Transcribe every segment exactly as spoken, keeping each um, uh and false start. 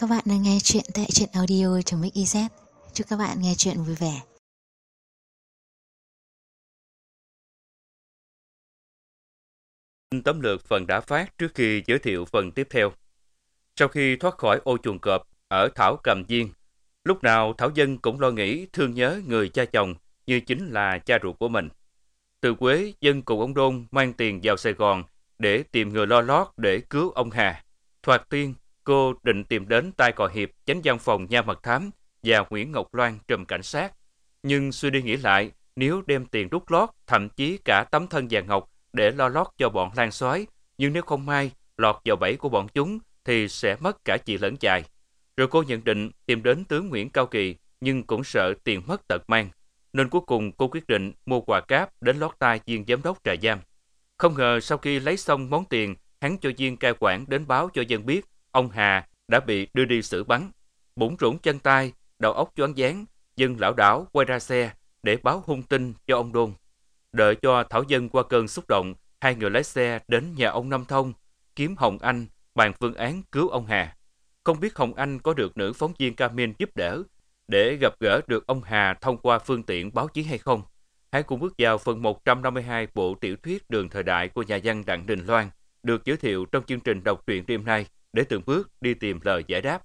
các bạn đang nghe chuyện tại truyện audio.mix.iz. Chúc các bạn nghe chuyện vui vẻ. Tóm lược phần đã phát trước khi giới thiệu phần tiếp theo. Sau khi thoát khỏi ô chuồng cọp ở Thảo Cầm Viên, lúc nào Thảo Dân cũng lo nghĩ thương nhớ người cha chồng như chính là cha ruột của mình. Từ Quế, Dân cùng ông Đôn mang tiền vào Sài Gòn để tìm người lo lót để cứu ông Hà. Thoạt tiên, cô định tìm đến Tai Cò Hiệp, chánh văn phòng nha mật thám và Nguyễn Ngọc Loan trùm cảnh sát. Nhưng suy đi nghĩ lại, nếu đem tiền đút lót, thậm chí cả tấm thân vàng ngọc để lo lót cho bọn lan soái, nhưng nếu không may lọt vào bẫy của bọn chúng thì sẽ mất cả chị lẫn chài. Rồi cô nhận định tìm đến tướng Nguyễn Cao Kỳ, nhưng cũng sợ tiền mất tật mang, nên cuối cùng cô quyết định mua quà cáp đến lót tai viên giám đốc trại giam. Không ngờ sau khi lấy xong món tiền, hắn cho viên cai quản đến báo cho Dân biết ông Hà đã bị đưa đi xử bắn. Bủn rủn chân tay, đầu óc choáng váng, Dân lảo đảo quay ra xe để báo hung tin cho ông Đôn. Đợi cho Thảo Dân qua cơn xúc động, hai người lái xe đến nhà ông Năm Thông, kiếm Hồng Anh bàn phương án cứu ông Hà. Không biết Hồng Anh có được nữ phóng viên Camin giúp đỡ để gặp gỡ được ông Hà thông qua phương tiện báo chí hay không? Hãy cùng bước vào phần một trăm năm mươi hai bộ tiểu thuyết Đường Thời Đại của nhà văn Đặng Đình Loan, được giới thiệu trong chương trình đọc truyện đêm nay, để từng bước đi tìm lời giải đáp.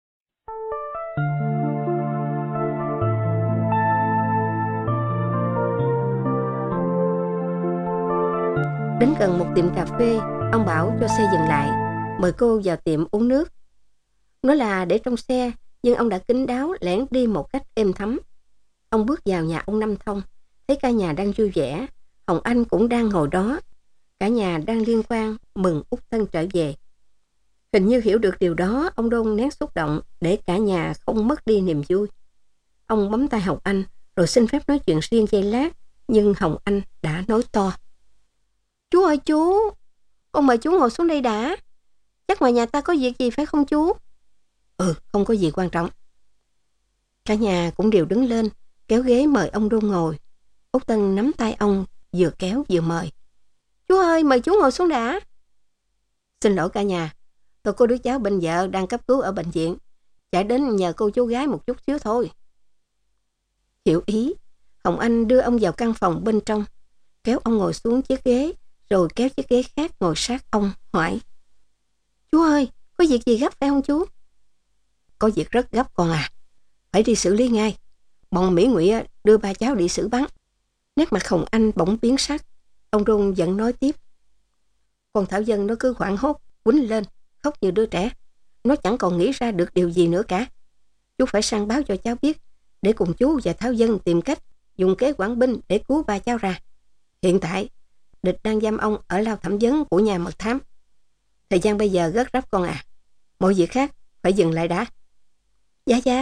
Đến gần một tiệm cà phê, ông bảo cho xe dừng lại, mời cô vào tiệm uống nước. Nói là để trong xe, nhưng ông đã kín đáo lẻn đi một cách êm thấm. Ông bước vào nhà ông Năm Thông, thấy cả nhà đang vui vẻ, Hồng Anh cũng đang ngồi đó. Cả nhà đang liên quan mừng Út Tân trở về. Hình như hiểu được điều đó, ông Đôn nén xúc động để cả nhà không mất đi niềm vui. Ông bấm tay Hồng Anh rồi xin phép nói chuyện riêng giây lát, nhưng Hồng Anh đã nói to. Chú ơi chú, con mời chú ngồi xuống đây đã. Chắc ngoài nhà ta có việc gì phải không chú? Ừ, không có gì quan trọng. Cả nhà cũng đều đứng lên, kéo ghế mời ông Đôn ngồi. Út Tân nắm tay ông, vừa kéo vừa mời. Chú ơi, mời chú ngồi xuống đã. Xin lỗi cả nhà, tôi có đứa cháu bên vợ đang cấp cứu ở bệnh viện, chạy đến nhờ cô chú gái một chút xíu thôi. Hiểu ý, Hồng Anh đưa ông vào căn phòng bên trong, kéo ông ngồi xuống chiếc ghế, rồi kéo chiếc ghế khác ngồi sát ông, hỏi. Chú ơi, có việc gì gấp phải không chú? Có việc rất gấp con à, phải đi xử lý ngay. Bọn Mỹ Ngụy đưa ba cháu đi xử bắn. Nét mặt Hồng Anh bỗng biến sắc. Ông Đôn vẫn nói tiếp. Còn Thảo Dân nó cứ hoảng hốt, quýnh lên, khóc như đứa trẻ. Nó chẳng còn nghĩ ra được điều gì nữa cả. Chú phải sang báo cho cháu biết, để cùng chú và Thảo Dân tìm cách dùng kế quản binh để cứu ba cháu ra. Hiện tại, địch đang giam ông ở lao thẩm vấn của nhà mật thám. Thời gian bây giờ rất gấp con à. Mọi việc khác phải dừng lại đã. Dạ dạ.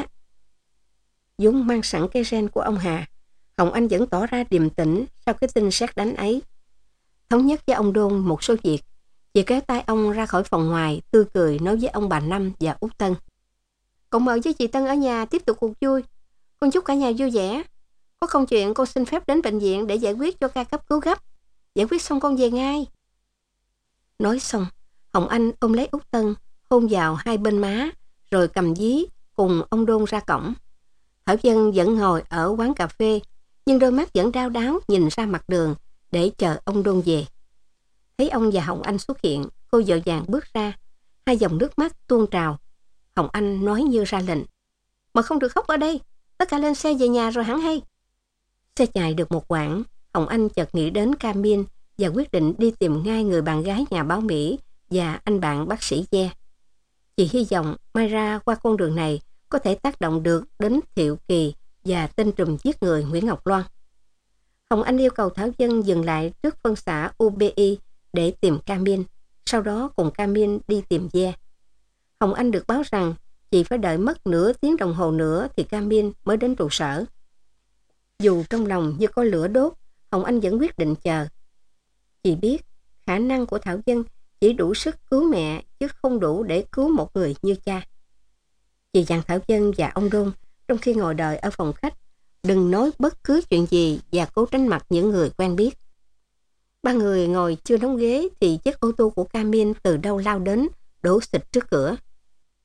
Dũng mang sẵn cái ren của ông Hà, Hồng Anh vẫn tỏ ra điềm tĩnh sau cái tin sét đánh ấy. Thống nhất với ông Đôn một số việc, chị kéo tay ông ra khỏi phòng ngoài, tươi cười nói với ông bà Năm và Út Tân. Con mời với chị Tân ở nhà tiếp tục cuộc vui. Con chúc cả nhà vui vẻ. Có công chuyện con xin phép đến bệnh viện để giải quyết cho ca cấp cứu gấp. Giải quyết xong con về ngay. Nói xong, Hồng Anh ôm lấy Út Tân, hôn vào hai bên má, rồi cầm dí cùng ông Đôn ra cổng. Thảo Dân vẫn ngồi ở quán cà phê, nhưng đôi mắt vẫn đau đáu nhìn ra mặt đường để chờ ông Đôn về. Thấy ông và Hồng Anh xuất hiện, cô vội vàng bước ra, hai dòng nước mắt tuôn trào. Hồng Anh nói như ra lệnh. Mà không được khóc ở đây, tất cả lên xe về nhà rồi hẳn hay. Xe chạy được một quãng, Hồng Anh chợt nghĩ đến Camin và quyết định đi tìm ngay người bạn gái nhà báo Mỹ và anh bạn bác sĩ Gia. Chị hy vọng mai ra qua con đường này có thể tác động được đến Thiệu Kỳ và tên trùm giết người Nguyễn Ngọc Loan. Hồng Anh yêu cầu Thảo Dân dừng lại trước phân xã u bê i để tìm Camin, sau đó cùng Camin đi tìm Gia. Hồng Anh được báo rằng chị phải đợi mất nửa tiếng đồng hồ nữa thì Camin mới đến trụ sở. Dù trong lòng như có lửa đốt, Hồng Anh vẫn quyết định chờ. Chị biết khả năng của Thảo Dân chỉ đủ sức cứu mẹ chứ không đủ để cứu một người như cha. Chị dặn Thảo Dân và ông Đôn trong khi ngồi đợi ở phòng khách đừng nói bất cứ chuyện gì và cố tránh mặt những người quen biết. Ba người ngồi chưa đóng ghế thì chiếc ô tô của Camin từ đâu lao đến, đổ xịch trước cửa.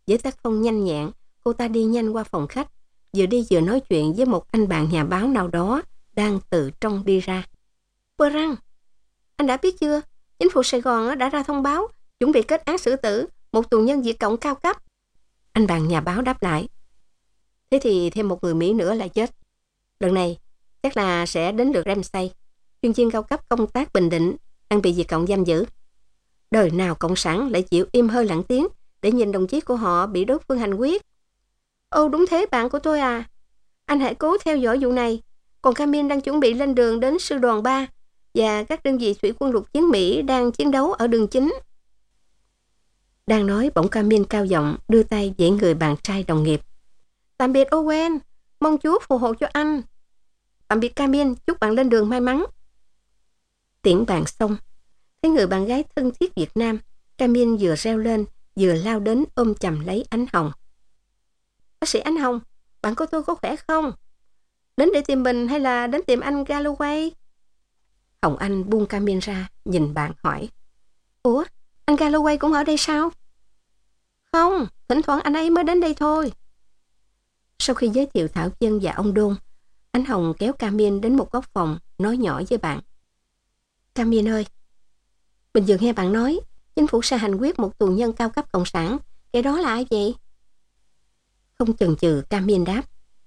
Với tác phong nhanh nhẹn, cô ta đi nhanh qua phòng khách, vừa đi vừa nói chuyện với một anh bạn nhà báo nào đó đang từ trong đi ra. Perrin, anh đã biết chưa? Chính phủ Sài Gòn đã ra thông báo chuẩn bị kết án xử tử một tù nhân Việt Cộng cao cấp. Anh bạn nhà báo đáp lại. Thế thì thêm một người Mỹ nữa là chết. Lần này chắc là sẽ đến lượt Ramsay, chuyên viên cao cấp công tác Bình Định, đang bị Việt Cộng giam giữ. Đời nào cộng sản lại chịu im hơi lặng tiếng để nhìn đồng chí của họ bị đối phương hành quyết. Ồ đúng thế bạn của tôi à. Anh hãy cố theo dõi vụ này. Còn Camille đang chuẩn bị lên đường đến sư đoàn ba và các đơn vị thủy quân lục chiến Mỹ đang chiến đấu ở đường chính. Đang nói bỗng Camille cao giọng đưa tay vẫy người bạn trai đồng nghiệp. Tạm biệt Owen, mong Chúa phù hộ cho anh. Tạm biệt Camille, chúc bạn lên đường may mắn. Tiễn bạn xong, thấy người bạn gái thân thiết Việt Nam, Camille vừa reo lên, vừa lao đến ôm chầm lấy Ánh Hồng. Bác sĩ Ánh Hồng, bạn của tôi có khỏe không? Đến để tìm mình hay là đến tìm anh Galloway? Hồng Anh buông Camille ra, nhìn bạn hỏi. Ủa, anh Galloway cũng ở đây sao? Không, thỉnh thoảng anh ấy mới đến đây thôi. Sau khi giới thiệu Thảo Dân và ông Đôn, Ánh Hồng kéo Camille đến một góc phòng, nói nhỏ với bạn. Camille ơi, mình vừa nghe bạn nói, chính phủ sẽ hành quyết một tù nhân cao cấp cộng sản. Cái đó là ai vậy? Không chần chừ, Camille đáp.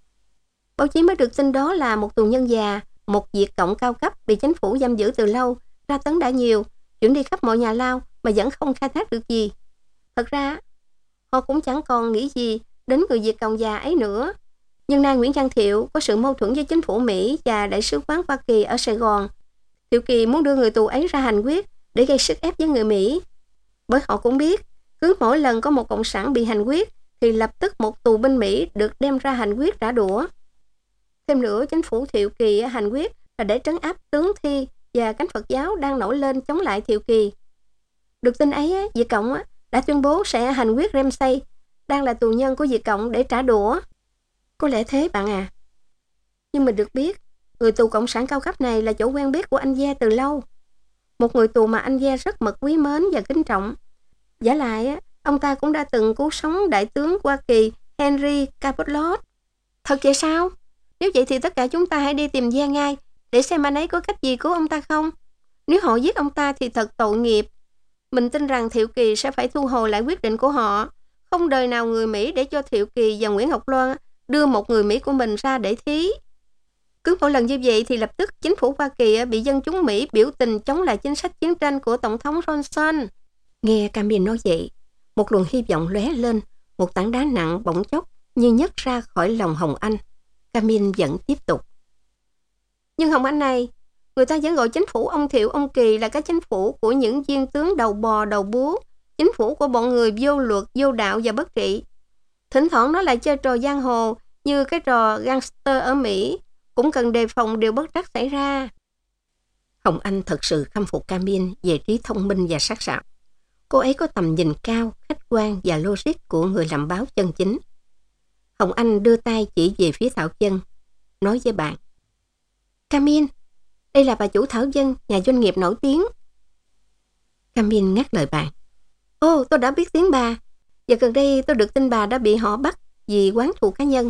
Báo chí mới được tin đó là một tù nhân già, một Việt Cộng cao cấp bị chính phủ giam giữ từ lâu, tra tấn đã nhiều, chuyển đi khắp mọi nhà lao mà vẫn không khai thác được gì. Thật ra, họ cũng chẳng còn nghĩ gì đến người Việt Cộng già ấy nữa. Nhưng nay Nguyễn Văn Thiệu có sự mâu thuẫn với chính phủ Mỹ và Đại sứ quán Hoa Kỳ ở Sài Gòn. Thiệu Kỳ muốn đưa người tù ấy ra hành quyết để gây sức ép với người Mỹ. Bởi họ cũng biết, cứ mỗi lần có một cộng sản bị hành quyết thì lập tức một tù binh Mỹ được đem ra hành quyết trả đũa. Thêm nữa, chính phủ Thiệu Kỳ hành quyết là để trấn áp tướng Thi và cánh Phật giáo đang nổi lên chống lại Thiệu Kỳ. Được tin ấy, Việt Cộng đã tuyên bố sẽ hành quyết Ramsay, đang là tù nhân của Việt Cộng, để trả đũa. Có lẽ thế bạn à. Nhưng mình được biết, người tù cộng sản cao cấp này là chỗ quen biết của anh Gia từ lâu. Một người tù mà anh Gia rất mực quý mến và kính trọng. Giả lại, ông ta cũng đã từng cứu sống đại tướng Hoa Kỳ Henry Cabot. Thật vậy sao? Nếu vậy thì tất cả chúng ta hãy đi tìm Gia ngay để xem anh ấy có cách gì cứu ông ta không. Nếu họ giết ông ta thì thật tội nghiệp. Mình tin rằng Thiệu Kỳ sẽ phải thu hồi lại quyết định của họ. Không đời nào người Mỹ để cho Thiệu Kỳ và Nguyễn Ngọc Loan đưa một người Mỹ của mình ra để thí. Cứ mỗi lần như vậy thì lập tức chính phủ Hoa Kỳ bị dân chúng Mỹ biểu tình chống lại chính sách chiến tranh của Tổng thống Johnson. Nghe Camille nói vậy, một luồng hy vọng lóe lên, một tảng đá nặng bỗng chốc như nhấc ra khỏi lòng Hồng Anh. Camille vẫn tiếp tục. Nhưng Hồng Anh này, người ta vẫn gọi chính phủ ông Thiệu ông Kỳ là cái chính phủ của những viên tướng đầu bò đầu búa, chính phủ của bọn người vô luật, vô đạo và bất trị. Thỉnh thoảng nó lại chơi trò giang hồ như cái trò gangster ở Mỹ, cũng cần đề phòng điều bất trắc xảy ra. Hồng Anh thật sự khâm phục Camille về trí thông minh và sắc sảo. Cô ấy có tầm nhìn cao, khách quan và logic của người làm báo chân chính. Hồng Anh đưa tay chỉ về phía Thảo Dân, nói với bạn. Camille, đây là bà chủ Thảo Dân, nhà doanh nghiệp nổi tiếng. Camille ngắt lời bạn. Ồ, tôi đã biết tiếng bà. Và gần đây tôi được tin bà đã bị họ bắt vì oán thù cá nhân.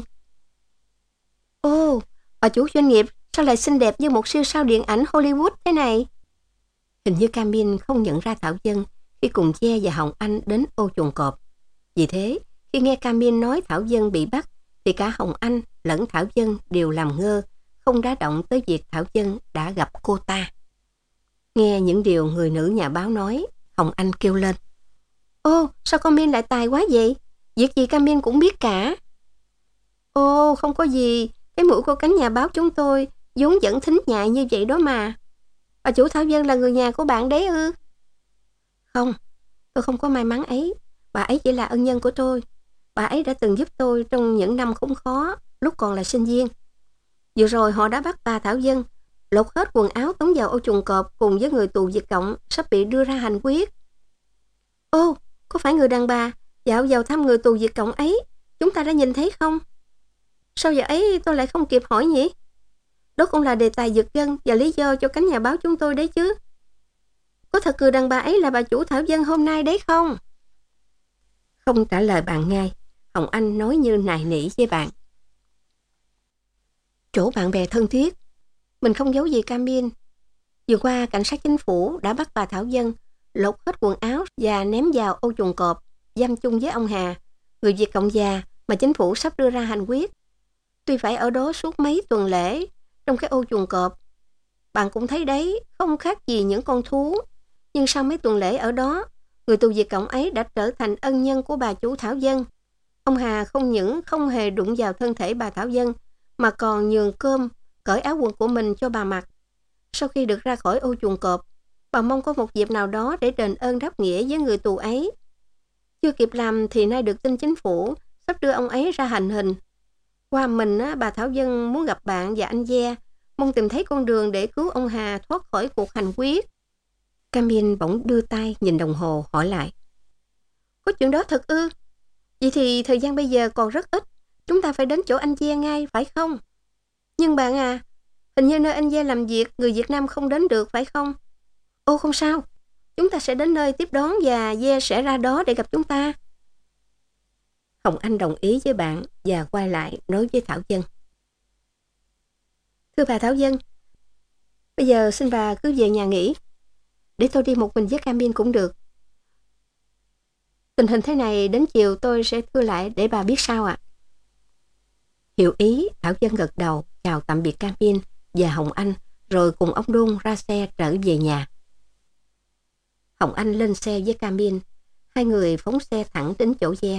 Ồ, bà chủ doanh nghiệp sao lại xinh đẹp như một siêu sao điện ảnh Hollywood thế này? Hình như Camille không nhận ra Thảo Dân khi cùng Che và Hồng Anh đến ô chuồng cọp. Vì thế, khi nghe Camille nói Thảo Dân bị bắt, thì cả Hồng Anh lẫn Thảo Dân đều làm ngơ, không đá động tới việc Thảo Dân đã gặp cô ta. Nghe những điều người nữ nhà báo nói, Hồng Anh kêu lên. Ô, sao Camille lại tài quá vậy? Việc gì Camille cũng biết cả. Ô, không có gì. Cái mũi của cánh nhà báo chúng tôi vốn vẫn thính nhại như vậy đó mà. Bà chủ Thảo Dân là người nhà của bạn đấy ư? Không, tôi không có may mắn ấy. Bà ấy chỉ là ân nhân của tôi. Bà ấy đã từng giúp tôi trong những năm khốn khó, lúc còn là sinh viên. Vừa rồi họ đã bắt bà Thảo Dân, lột hết quần áo tống vào ô chuồng cọp cùng với người tù Việt Cộng sắp bị đưa ra hành quyết. Ô, có phải người đàn bà dạo vào thăm người tù Việt Cộng ấy chúng ta đã nhìn thấy không? Sao giờ ấy tôi lại không kịp hỏi nhỉ? Đó cũng là đề tài giật gân và lý do cho cánh nhà báo chúng tôi đấy chứ. Có thật người đàn bà ấy là bà chủ Thảo Dân hôm nay đấy không? Không trả lời bạn ngay, Hồng Anh nói như nài nỉ với bạn. Chỗ bạn bè thân thiết, mình không giấu gì Camille. Vừa qua, cảnh sát chính phủ đã bắt bà Thảo Dân, lột hết quần áo và ném vào ô chuồng cọp, giam chung với ông Hà, người Việt Cộng già mà chính phủ sắp đưa ra hành quyết. Tuy phải ở đó suốt mấy tuần lễ, trong cái ô chuồng cọp, bạn cũng thấy đấy, không khác gì những con thú. Nhưng sau mấy tuần lễ ở đó, người tù Việt Cộng ấy đã trở thành ân nhân của bà chủ Thảo Dân. Ông Hà không những không hề đụng vào thân thể bà Thảo Dân, mà còn nhường cơm, cởi áo quần của mình cho bà mặc. Sau khi được ra khỏi ô chuồng cọp, bà mong có một dịp nào đó để đền ơn đáp nghĩa với người tù ấy. Chưa kịp làm thì nay được tin chính phủ sắp đưa ông ấy ra hành hình. Qua mình, bà Thảo Dân muốn gặp bạn và anh Gia, mong tìm thấy con đường để cứu ông Hà thoát khỏi cuộc hành quyết. Camille bỗng đưa tay nhìn đồng hồ hỏi lại. Có chuyện đó thật ư? Vậy thì thời gian bây giờ còn rất ít. Chúng ta phải đến chỗ anh Gia ngay, phải không? Nhưng bạn à, hình như nơi anh Gia làm việc, người Việt Nam không đến được, phải không? Ô không sao, chúng ta sẽ đến nơi tiếp đón và Gia sẽ ra đó để gặp chúng ta. Hồng Anh đồng ý với bạn và quay lại nói với Thảo Dân. Thưa bà Thảo Dân, bây giờ xin bà cứ về nhà nghỉ. Để tôi đi một mình với Camille cũng được. Tình hình thế này đến chiều tôi sẽ thưa lại để bà biết sao ạ. À? Hiểu ý, Thảo Dân gật đầu, chào tạm biệt Camille và Hồng Anh, rồi cùng ông Đôn ra xe trở về nhà. Hồng Anh lên xe với Camille, hai người phóng xe thẳng đến chỗ Gia.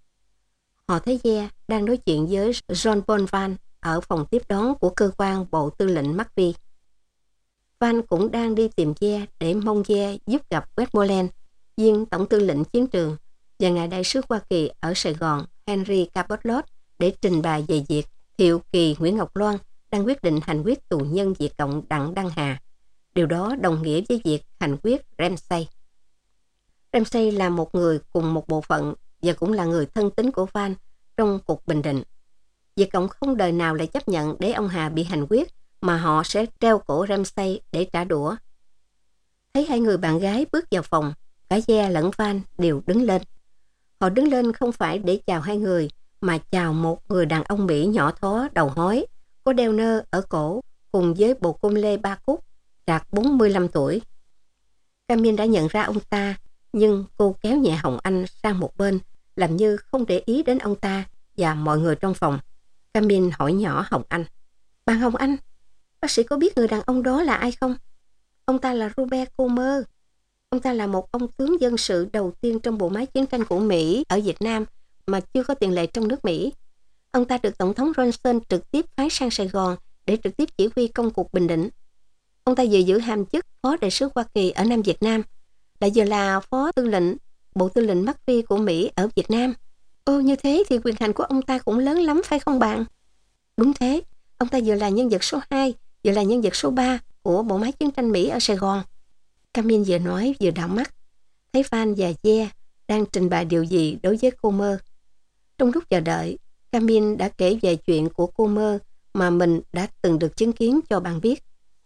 Họ thấy Gia đang nói chuyện với John Paul Van ở phòng tiếp đón của cơ quan Bộ Tư lệnh McVie. Van cũng đang đi tìm Gia để mong Gia giúp gặp Westmoreland, viên tổng tư lệnh chiến trường, và ngài đại sứ Hoa Kỳ ở Sài Gòn Henry Cabot để trình bày về việc Thiệu Kỳ Nguyễn Ngọc Loan đang quyết định hành quyết tù nhân Việt Cộng Đặng Đăng Hà. Điều đó đồng nghĩa với việc hành quyết Ramsay. Ramsay là một người cùng một bộ phận và cũng là người thân tín của Van trong cuộc bình định. Việt Cộng không đời nào lại chấp nhận để ông Hà bị hành quyết, mà họ sẽ treo cổ Ramsay để trả đũa. Thấy hai người bạn gái bước vào phòng, cả Gia lẫn Van đều đứng lên. Họ đứng lên không phải để chào hai người, mà chào một người đàn ông Mỹ nhỏ thó đầu hói, có đeo nơ ở cổ, cùng với bộ cung lê ba cúc, đạt bốn mươi lăm tuổi. Camille đã nhận ra ông ta, nhưng cô kéo nhẹ Hồng Anh sang một bên, làm như không để ý đến ông ta và mọi người trong phòng. Camille hỏi nhỏ Hồng Anh. Bạn Hồng Anh, bác sĩ có biết người đàn ông đó là ai không? Ông ta là Robert Comer. Ông ta là một ông tướng dân sự đầu tiên trong bộ máy chiến tranh của Mỹ ở Việt Nam mà chưa có tiền lệ trong nước Mỹ. Ông ta được Tổng thống Johnson trực tiếp phái sang Sài Gòn để trực tiếp chỉ huy công cuộc bình định. Ông ta vừa giữ hàm chức Phó Đại sứ Hoa Kỳ ở Nam Việt Nam, lại vừa là Phó Tư lệnh Bộ Tư lệnh McVie của Mỹ ở Việt Nam. Ô, như thế thì quyền hành của ông ta cũng lớn lắm phải không bạn? Đúng thế, ông ta vừa là nhân vật số hai, vừa là nhân vật số ba của bộ máy chiến tranh Mỹ ở Sài Gòn. Camille vừa nói vừa đảo mắt, thấy Van và Gia đang trình bày điều gì đối với Comer. Trong lúc chờ đợi, Camille đã kể về chuyện của Comer mà mình đã từng được chứng kiến cho bạn biết.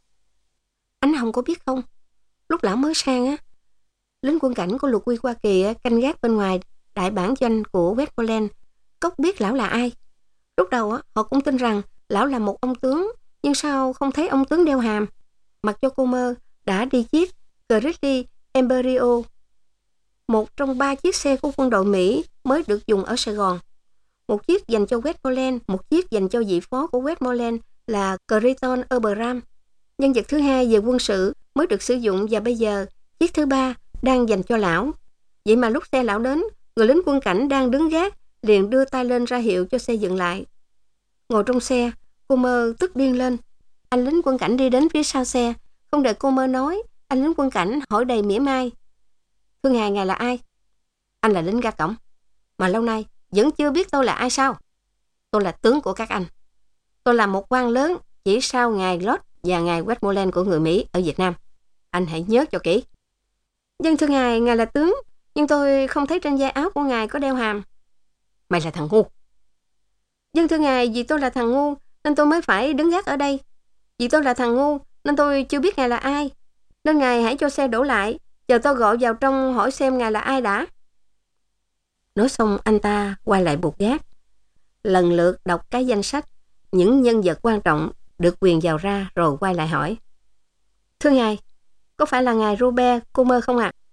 Anh Hồng có biết không? Lúc lão mới sang á, lính quân cảnh của lục uy Hoa Kỳ canh gác bên ngoài đại bản doanh của Westmoreland. Cốc biết lão là ai. Lúc đầu á, họ cũng tin rằng lão là một ông tướng, nhưng sao không thấy ông tướng đeo hàm. Mặc cho Comer đã đi chiếc Grizzly Embryo, một trong ba chiếc xe của quân đội Mỹ mới được dùng ở Sài Gòn. Một chiếc dành cho Westmoreland, một chiếc dành cho vị phó của Westmoreland là Creighton Abraham. Nhân vật thứ hai về quân sự mới được sử dụng, và bây giờ chiếc thứ ba đang dành cho lão. Vậy mà lúc xe lão đến, người lính quân cảnh đang đứng gác liền đưa tay lên ra hiệu cho xe dừng lại. Ngồi trong xe, Comer tức điên lên. Anh lính quân cảnh đi đến phía sau xe, không đợi Comer nói, anh lính quân cảnh hỏi đầy mỉa mai. Thưa ngài, ngài là ai? Anh là lính gác cổng. Mà lâu nay vẫn chưa biết tôi là ai sao? Tôi là tướng của các anh. Tôi là một quan lớn chỉ sau ngài Lord và ngài Westmoreland của người Mỹ ở Việt Nam. Anh hãy nhớ cho kỹ. Dân thưa ngài, ngài là tướng, nhưng tôi không thấy trên vai áo của ngài có đeo hàm. Mày là thằng ngu. Dân thưa ngài, vì tôi là thằng ngu nên tôi mới phải đứng gác ở đây. Vì tôi là thằng ngu nên tôi chưa biết ngài là ai. Nên ngài hãy cho xe đổ lại, chờ tôi gọi vào trong hỏi xem ngài là ai đã. Nói xong anh ta quay lại bục gác, lần lượt đọc cái danh sách những nhân vật quan trọng được quyền vào ra rồi quay lại hỏi. Thưa ngài, có phải là ngài Robert Comer không ạ? À?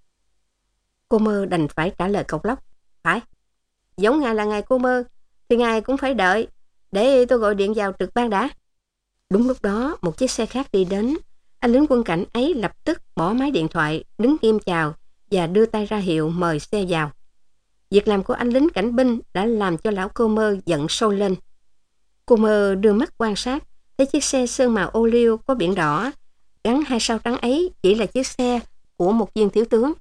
Comer đành phải trả lời cộc lốc. Phải. Giống ngài là ngài Comer thì ngài cũng phải đợi để tôi gọi điện vào trực ban đã. Đúng lúc đó một chiếc xe khác đi đến. Anh lính quân cảnh ấy lập tức bỏ máy điện thoại, đứng im chào và đưa tay ra hiệu mời xe vào. Việc làm của anh lính cảnh binh đã làm cho lão Comer giận sôi lên. Comer đưa mắt quan sát, thấy chiếc xe sơn màu ô liu có biển đỏ, gắn hai sao trắng ấy chỉ là chiếc xe của một viên thiếu tướng.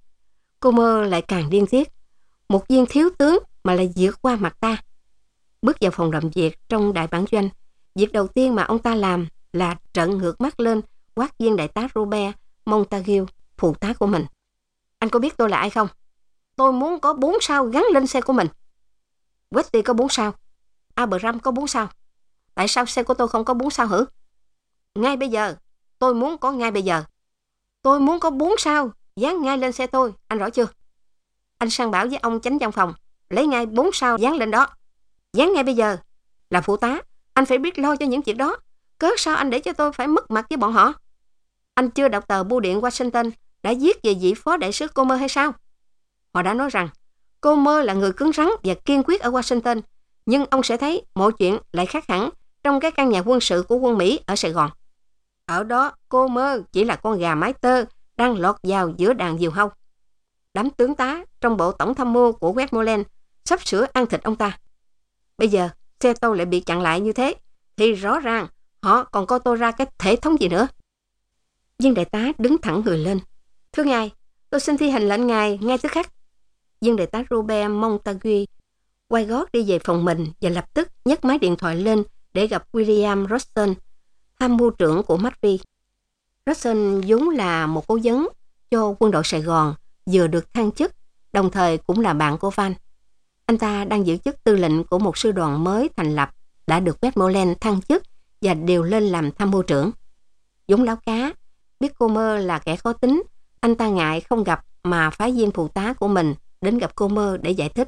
Comer lại càng điên tiết. Một viên thiếu tướng mà lại vượt qua mặt ta. Bước vào phòng làm việc trong đại bản doanh, việc đầu tiên mà ông ta làm là trợn ngược mắt lên quát viên đại tá Robert Montague, phụ tá của mình. Anh có biết tôi là ai không? Tôi muốn có bốn sao gắn lên xe của mình. Westy có bốn sao. Abraham có bốn sao. Tại sao xe của tôi không có bốn sao hử? Ngay bây giờ. Tôi muốn có ngay bây giờ. Tôi muốn có bốn sao dán ngay lên xe tôi. Anh rõ chưa? Anh sang bảo với ông chánh văn phòng lấy ngay bốn sao dán lên đó. Dán ngay bây giờ. Là phụ tá, anh phải biết lo cho những việc đó. Cớ sao anh để cho tôi phải mất mặt với bọn họ? Anh chưa đọc tờ bưu điện Washington đã viết về vị phó đại sứ Comer hay sao? Họ đã nói rằng Comer là người cứng rắn và kiên quyết ở Washington, nhưng ông sẽ thấy mọi chuyện lại khác hẳn trong cái căn nhà quân sự của quân Mỹ ở Sài Gòn. Ở đó, Comer chỉ là con gà mái tơ đang lọt vào giữa đàn diều hâu. Đám tướng tá trong bộ tổng tham mưu của Westmoreland sắp sửa ăn thịt ông ta. Bây giờ, xe tôi lại bị chặn lại như thế, thì rõ ràng họ còn coi tôi ra cái thể thống gì nữa. Viên đại tá đứng thẳng người lên. Thưa ngài, tôi xin thi hành lệnh ngài ngay tức khắc. Viên đại tá Robert Montague quay gót đi về phòng mình và lập tức nhấc máy điện thoại lên để gặp William Russell, tham mưu trưởng của McVie. Russell vốn là một cố vấn cho quân đội Sài Gòn, vừa được thăng chức, đồng thời cũng là bạn của Van. Anh ta đang giữ chức tư lệnh của một sư đoàn mới thành lập, đã được Westmoreland thăng chức và điều lên làm tham mưu trưởng. Vốn láo cá, biết Comer là kẻ khó tính, anh ta ngại không gặp mà phái viên phụ tá của mình đến gặp Comer để giải thích.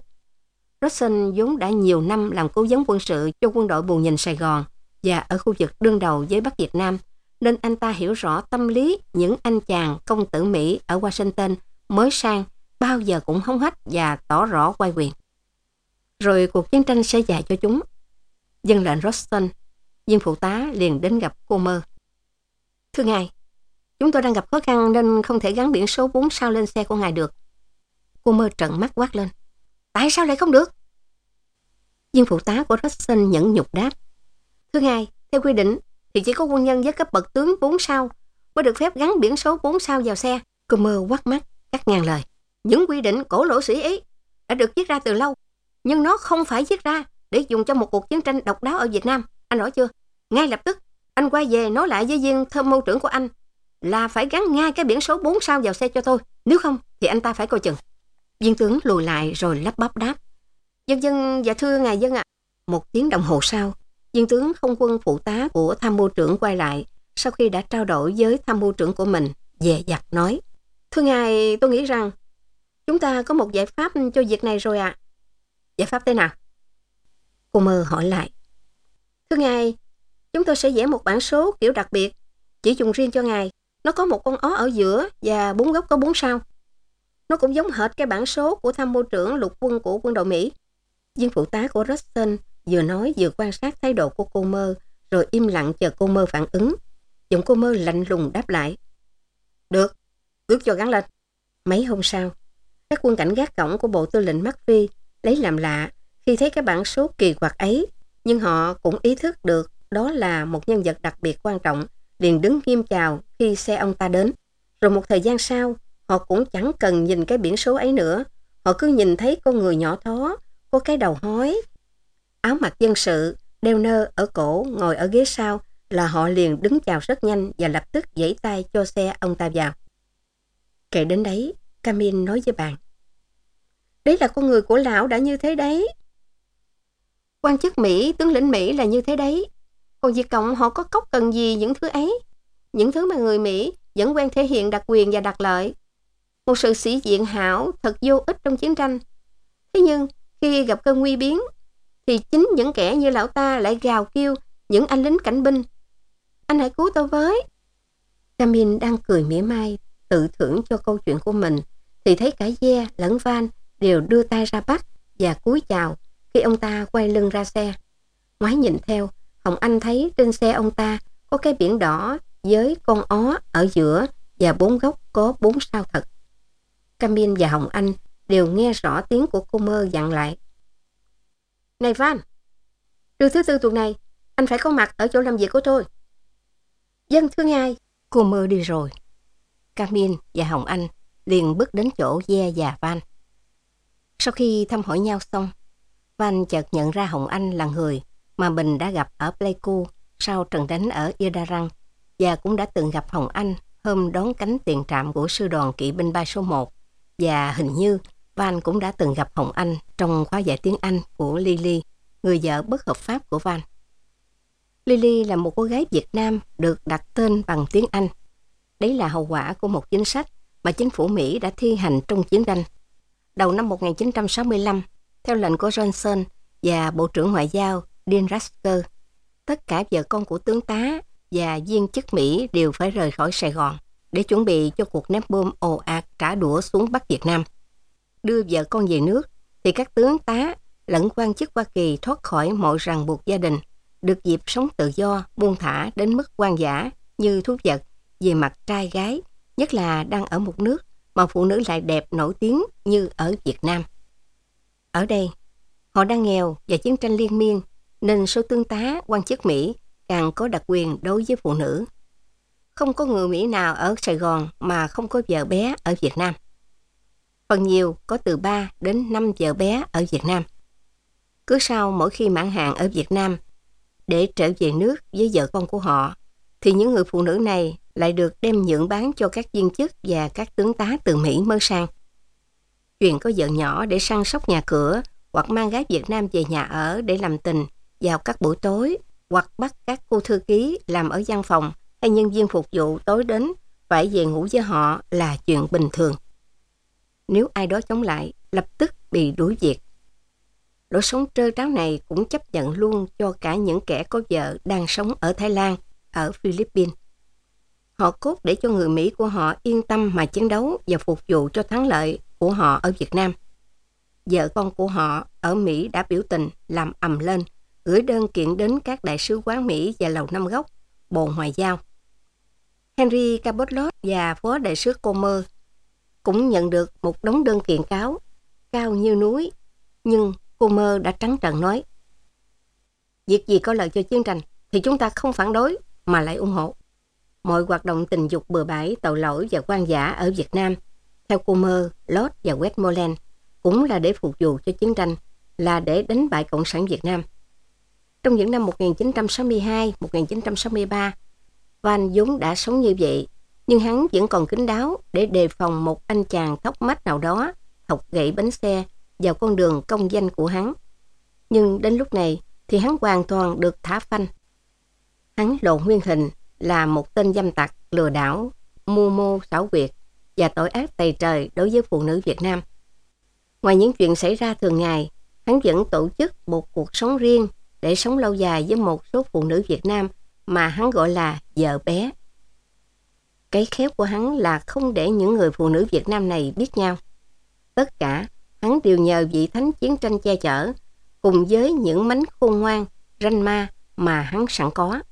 Russell vốn đã nhiều năm làm cố vấn quân sự cho quân đội bù nhìn Sài Gòn và ở khu vực đương đầu với Bắc Việt Nam, nên anh ta hiểu rõ tâm lý những anh chàng công tử Mỹ ở Washington mới sang bao giờ cũng hống hách và tỏ rõ quay quyền. Rồi cuộc chiến tranh sẽ dạy cho chúng. Dân lệnh Russell, viên phụ tá liền đến gặp Comer. Thưa ngài, chúng tôi đang gặp khó khăn nên không thể gắn biển số bốn sao lên xe của ngài được. Comer trợn mắt quát lên. Tại sao lại không được? Viên phụ tá của Russell nhẫn nhục đáp. Thưa ngài, theo quy định thì chỉ có quân nhân với cấp bậc tướng bốn sao mới được phép gắn biển số bốn sao vào xe. Comer quát mắt, cắt ngang lời. Những quy định cổ lỗ sĩ ấy đã được viết ra từ lâu, nhưng nó không phải viết ra để dùng cho một cuộc chiến tranh độc đáo ở Việt Nam. Anh rõ chưa? Ngay lập tức, anh quay về nói lại với viên tham mưu trưởng của anh là phải gắn ngay cái biển số bốn sao vào xe cho tôi. Nếu không thì anh ta phải coi chừng. Viên tướng lùi lại rồi lắp bắp đáp. Dân dân và thưa ngài dân ạ. À. Một tiếng đồng hồ sau, viên tướng không quân phụ tá của tham mưu trưởng quay lại sau khi đã trao đổi với tham mưu trưởng của mình, dè dặt nói. Thưa ngài, tôi nghĩ rằng chúng ta có một giải pháp cho việc này rồi ạ. À. Giải pháp thế nào? Comer hỏi lại. Thưa ngài, chúng tôi sẽ vẽ một bản số kiểu đặc biệt, chỉ dùng riêng cho ngài. Nó có một con ó ở giữa và bốn góc có bốn sao. Nó cũng giống hệt cái bản số của tham mưu trưởng lục quân của quân đội Mỹ. Viên phụ tá của Russell vừa nói vừa quan sát thái độ của Comer, rồi im lặng chờ Comer phản ứng. Giọng Comer lạnh lùng đáp lại. Được, cứ cho gắn lên. Mấy hôm sau, các quân cảnh gác cổng của bộ tư lệnh McVie lấy làm lạ khi thấy cái bản số kỳ quặc ấy, nhưng họ cũng ý thức được đó là một nhân vật đặc biệt quan trọng, liền đứng nghiêm chào khi xe ông ta đến. Rồi một thời gian sau, họ cũng chẳng cần nhìn cái biển số ấy nữa. Họ cứ nhìn thấy con người nhỏ thó, có cái đầu hói, áo mặc dân sự, đeo nơ ở cổ, ngồi ở ghế sau, là họ liền đứng chào rất nhanh và lập tức giãy tay cho xe ông ta vào. Kể đến đấy, Camille nói với bạn. Đấy là con người của lão đã như thế đấy. Quan chức Mỹ, tướng lĩnh Mỹ là như thế đấy. Còn Việt Cộng họ có cốc cần gì những thứ ấy. Những thứ mà người Mỹ vẫn quen thể hiện đặc quyền và đặc lợi. Một sự sĩ diện hảo thật vô ích trong chiến tranh. Thế nhưng, Khi gặp cơn nguy biến, thì chính những kẻ như lão ta lại gào kêu những anh lính cảnh binh: anh hãy cứu tôi với. Camille đang cười mỉa mai, tự thưởng cho câu chuyện của mình, thì thấy cả Ye lẫn Van đều đưa tay ra bắt và cúi chào khi ông ta quay lưng ra xe. Ngoái nhìn theo, Hồng Anh thấy trên xe ông ta có cái biển đỏ với con ó ở giữa và bốn góc có bốn sao thật. Camille và Hồng Anh đều nghe rõ tiếng của cô Mơ dặn lại: này Van, trưa thứ tư tuần này anh phải có mặt ở chỗ làm việc của tôi. Dân thưa ngài. Cô Mơ đi rồi. Camille và Hồng Anh liền bước đến chỗ Ye và Van. Sau khi thăm hỏi nhau xong, Van chợt nhận ra Hồng Anh là người mà mình đã gặp ở Pleiku sau trận đánh ở Irdarang, và cũng đã từng gặp Hồng Anh hôm đón cánh tiền trạm của sư đoàn kỵ binh bay số một, và hình như Van cũng đã từng gặp Hồng Anh trong khóa dạy tiếng Anh của Lily, người vợ bất hợp pháp của Van. Lily là một cô gái Việt Nam được đặt tên bằng tiếng Anh. Đấy là hậu quả của một chính sách mà chính phủ Mỹ đã thi hành trong chiến tranh. Đầu năm một nghìn chín trăm sáu mươi lăm, theo lệnh của Johnson và Bộ trưởng Ngoại giao Dean Rusker, tất cả vợ con của tướng tá và viên chức Mỹ đều phải rời khỏi Sài Gòn để chuẩn bị cho cuộc ném bom ồ ạt trả đũa xuống Bắc Việt Nam. Đưa vợ con về nước thì các tướng tá lẫn quan chức Hoa Kỳ thoát khỏi mọi ràng buộc gia đình, được dịp sống tự do, buông thả đến mức hoang dã như thú vật về mặt trai gái, nhất là đang ở một nước mà phụ nữ lại đẹp nổi tiếng như ở Việt Nam. Ở đây, họ đang nghèo và chiến tranh liên miên, nên số tướng tá, quan chức Mỹ càng có đặc quyền đối với phụ nữ. Không có người Mỹ nào ở Sài Gòn mà không có vợ bé ở Việt Nam. Phần nhiều có từ ba đến năm vợ bé ở Việt Nam. Cứ sau mỗi khi mãn hạn ở Việt Nam để trở về nước với vợ con của họ, thì những người phụ nữ này lại được đem nhượng bán cho các viên chức và các tướng tá từ Mỹ mới sang. Chuyện có vợ nhỏ để săn sóc nhà cửa, hoặc mang gái Việt Nam về nhà ở để làm tình vào các buổi tối, hoặc bắt các cô thư ký làm ở văn phòng hay nhân viên phục vụ tối đến phải về ngủ với họ là chuyện bình thường. Nếu ai đó chống lại, lập tức bị đuổi việc. Lối sống trơ tráo này cũng chấp nhận luôn cho cả những kẻ có vợ đang sống ở Thái Lan, ở Philippines. Họ cốt để cho người Mỹ của họ yên tâm mà chiến đấu và phục vụ cho thắng lợi của họ ở Việt Nam. Vợ con của họ ở Mỹ đã biểu tình, làm ầm lên, gửi đơn kiện đến các đại sứ quán Mỹ và Lầu Năm Góc, Bộ Ngoại giao. Henry Cabot Lodge và Phó Đại sứ Comer cũng nhận được một đống đơn kiện cáo, cao như núi, nhưng Comer đã trắng trợn nói: việc gì có lợi cho chiến tranh thì chúng ta không phản đối mà lại ủng hộ. Mọi hoạt động tình dục bừa bãi, tội lỗi và hoang dã ở Việt Nam, theo Comer, Lodge và Westmoreland, cũng là để phục vụ cho chiến tranh, là để đánh bại Cộng sản Việt Nam. Trong những năm một nghìn chín trăm sáu mươi hai, một nghìn chín trăm sáu mươi ba, Van vốn đã sống như vậy, nhưng hắn vẫn còn kín đáo để đề phòng một anh chàng thóc mách nào đó thọc gậy bánh xe vào con đường công danh của hắn. Nhưng đến lúc này thì hắn hoàn toàn được thả phanh. Hắn lộ nguyên hình là một tên dâm tặc, lừa đảo, mưu mô xảo quyệt và tội ác tày trời đối với phụ nữ Việt Nam. Ngoài những chuyện xảy ra thường ngày, hắn vẫn tổ chức một cuộc sống riêng để sống lâu dài với một số phụ nữ Việt Nam mà hắn gọi là vợ bé. Cái khéo của hắn là không để những người phụ nữ Việt Nam này biết nhau. Tất cả hắn đều nhờ vị thánh chiến tranh che chở, cùng với những mánh khôn ngoan, ranh ma mà hắn sẵn có.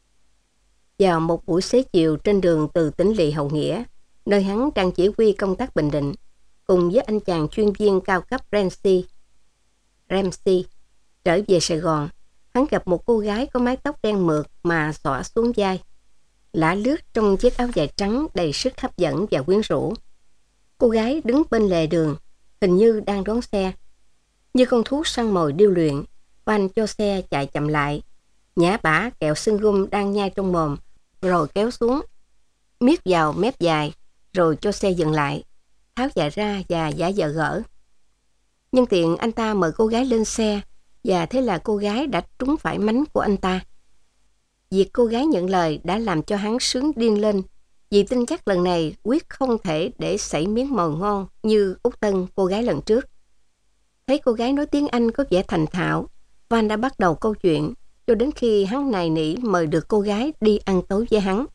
Vào một buổi xế chiều trên đường từ tỉnh lỵ Hậu Nghĩa, nơi hắn đang chỉ huy công tác Bình Định, cùng với anh chàng chuyên viên cao cấp Ramsey, Ramsey trở về Sài Gòn, hắn gặp một cô gái có mái tóc đen mượt mà xõa xuống vai, lả lướt trong chiếc áo dài trắng đầy sức hấp dẫn và quyến rũ. Cô gái đứng bên lề đường, hình như đang đón xe. Như con thú săn mồi điêu luyện, Van cho xe chạy chậm lại, nhả bả kẹo sưng gum đang nhai trong mồm, rồi kéo xuống, miết vào mép dài, rồi cho xe dừng lại, tháo dài ra và giả vờ gỡ. Nhân tiện anh ta mời cô gái lên xe, và thế là cô gái đã trúng phải mánh của anh ta. Việc cô gái nhận lời đã làm cho hắn sướng điên lên, vì tin chắc lần này quyết không thể để xảy miếng mồi ngon như Út Tân cô gái lần trước. Thấy cô gái nói tiếng Anh có vẻ thành thạo, Van đã bắt đầu câu chuyện cho đến khi hắn nài nỉ mời được cô gái đi ăn tối với hắn.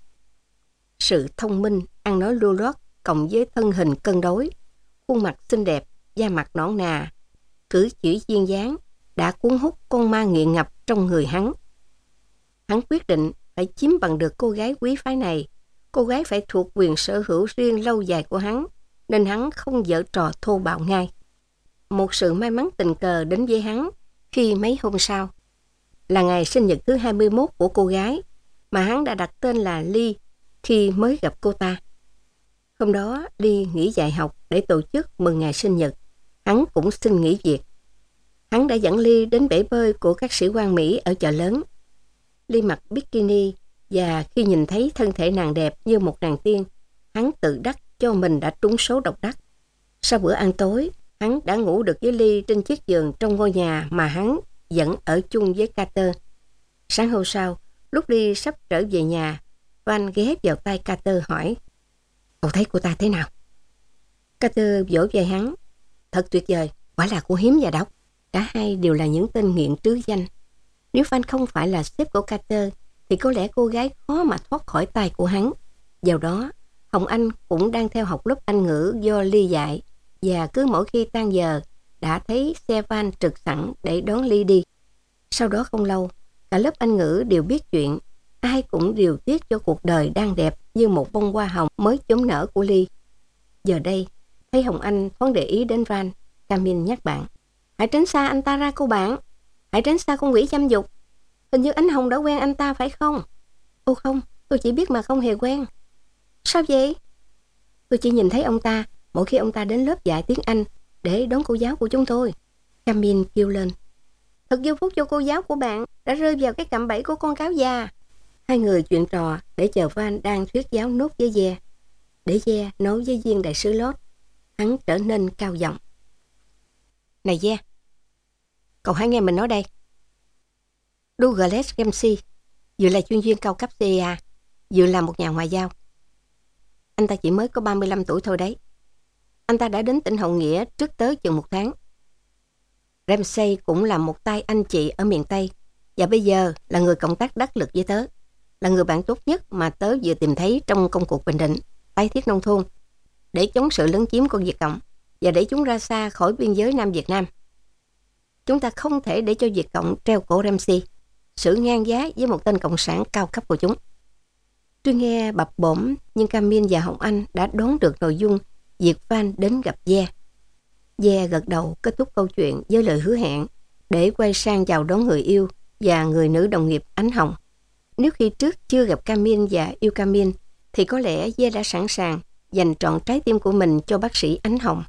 Sự thông minh, ăn nói lưu loát cộng với thân hình cân đối, khuôn mặt xinh đẹp, da mặt nõn nà, cử chỉ duyên dáng đã cuốn hút con ma nghiện ngập trong người hắn. Hắn quyết định phải chiếm bằng được cô gái quý phái này. Cô gái phải thuộc quyền sở hữu riêng lâu dài của hắn, nên hắn không giở trò thô bạo ngay. Một sự may mắn tình cờ đến với hắn khi mấy hôm sau, là ngày sinh nhật thứ hai mươi mốt của cô gái, mà hắn đã đặt tên là Ly khi mới gặp cô ta. Hôm đó, Ly nghỉ dạy học để tổ chức mừng ngày sinh nhật. Hắn cũng xin nghỉ việc. Hắn đã dẫn Ly đến bể bơi của các sĩ quan Mỹ ở chợ lớn. Ly mặc bikini và khi nhìn thấy thân thể nàng đẹp như một nàng tiên, hắn tự đắc cho mình đã trúng số độc đắc. Sau bữa ăn tối, hắn đã ngủ được với Ly trên chiếc giường trong ngôi nhà mà hắn vẫn ở chung với Carter. Sáng hôm sau, lúc Ly sắp trở về nhà, Van ghé vào tay Carter hỏi: "Cậu thấy cô ta thế nào?" Carter vỗ vai hắn: "Thật tuyệt vời, quả là cô hiếm và độc." Cả hai đều là những tên nghiện trứ danh. Nếu Van không phải là sếp của Carter, thì có lẽ cô gái khó mà thoát khỏi tay của hắn. Vào đó, Hồng Anh cũng đang theo học lớp Anh ngữ do Ly dạy, và cứ mỗi khi tan giờ đã thấy xe van trực sẵn để đón Ly đi. Sau đó không lâu, cả lớp Anh ngữ đều biết chuyện. Ai cũng điều tiếc cho cuộc đời đang đẹp như một bông hoa hồng mới chớm nở của Ly. Giờ đây, thấy Hồng Anh thoáng để ý đến Van, Camille nhắc bạn: "Hãy tránh xa anh ta ra cô bạn. Hãy tránh xa con quỷ dâm dục. Hình như Ánh Hồng đã quen anh ta phải không?" "Ô không, tôi chỉ biết mà không hề quen." "Sao vậy?" "Tôi chỉ nhìn thấy ông ta mỗi khi ông ta đến lớp dạy tiếng Anh để đón cô giáo của chúng tôi." Camille kêu lên: "Thật vô phúc cho cô giáo của bạn đã rơi vào cái cạm bẫy của con cáo già." Hai người chuyện trò để chờ Van đang thuyết giáo nốt với Ve. Để Ve nói với viên đại sứ Lót, hắn trở nên cao giọng: "Này Ve, cậu hãy nghe mình nói đây. Douglas Ramsey vừa là chuyên viên cao cấp xê i a, vừa là một nhà ngoại giao. Anh ta chỉ mới có ba mươi lăm tuổi thôi đấy. Anh ta đã đến tỉnh Hậu Nghĩa trước tớ chừng một tháng. Ramsey cũng là một tay anh chị ở miền Tây, và bây giờ là người cộng tác đắc lực với tớ, là người bạn tốt nhất mà tớ vừa tìm thấy trong công cuộc bình định, tái thiết nông thôn, để chống sự lấn chiếm của Việt Cộng và để chúng ra xa khỏi biên giới Nam Việt Nam. Chúng ta không thể để cho Việt Cộng treo cổ Ramsey, xử ngang giá với một tên cộng sản cao cấp của chúng." Tôi nghe bập bổng, nhưng Camille và Hồng Anh đã đoán được nội dung việc Van đến gặp Ve. Ve gật đầu kết thúc câu chuyện với lời hứa hẹn để quay sang chào đón người yêu và người nữ đồng nghiệp Ánh Hồng. Nếu khi trước chưa gặp Camille và yêu Camille, thì có lẽ Ve đã sẵn sàng dành trọn trái tim của mình cho bác sĩ Ánh Hồng.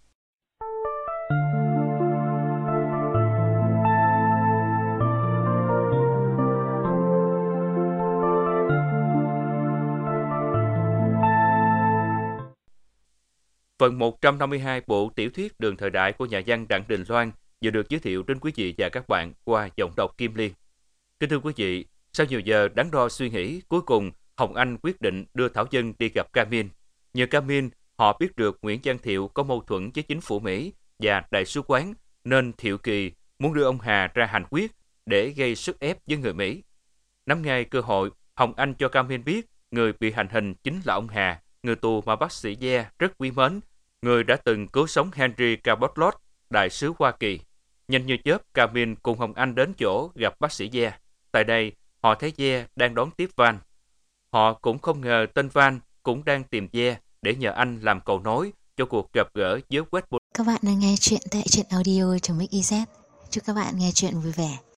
Phần một trăm năm mươi hai bộ tiểu thuyết Đường thời đại của nhà văn Đặng Đình Loan vừa được giới thiệu đến quý vị và các bạn qua giọng đọc Kim Liên. Kính thưa quý vị, sau nhiều giờ đắn đo suy nghĩ, cuối cùng Hồng Anh quyết định đưa Thảo Dân đi gặp Camille. Nhờ Camille, họ biết được Nguyễn Văn Thiệu có mâu thuẫn với chính phủ Mỹ và đại sứ quán, nên Thiệu Kỳ muốn đưa ông Hà ra hành quyết để gây sức ép với người Mỹ. Nắm ngay cơ hội, Hồng Anh cho Camille biết người bị hành hình chính là ông Hà, người tù mà bác sĩ Ve rất quý mến, người đã từng cứu sống Henry Cabot Lodge, đại sứ Hoa Kỳ. Nhanh như chớp, Camille cùng Hồng Anh đến chỗ gặp bác sĩ Ve. Tại đây, họ thấy Ve đang đón tiếp Van. Họ cũng không ngờ tên Van cũng đang tìm Ve để nhờ anh làm cầu nối cho cuộc gặp gỡ với Westbrook. Các bạn đang nghe chuyện tại truyện audio chấm ích i zét. Chúc các bạn nghe chuyện vui vẻ.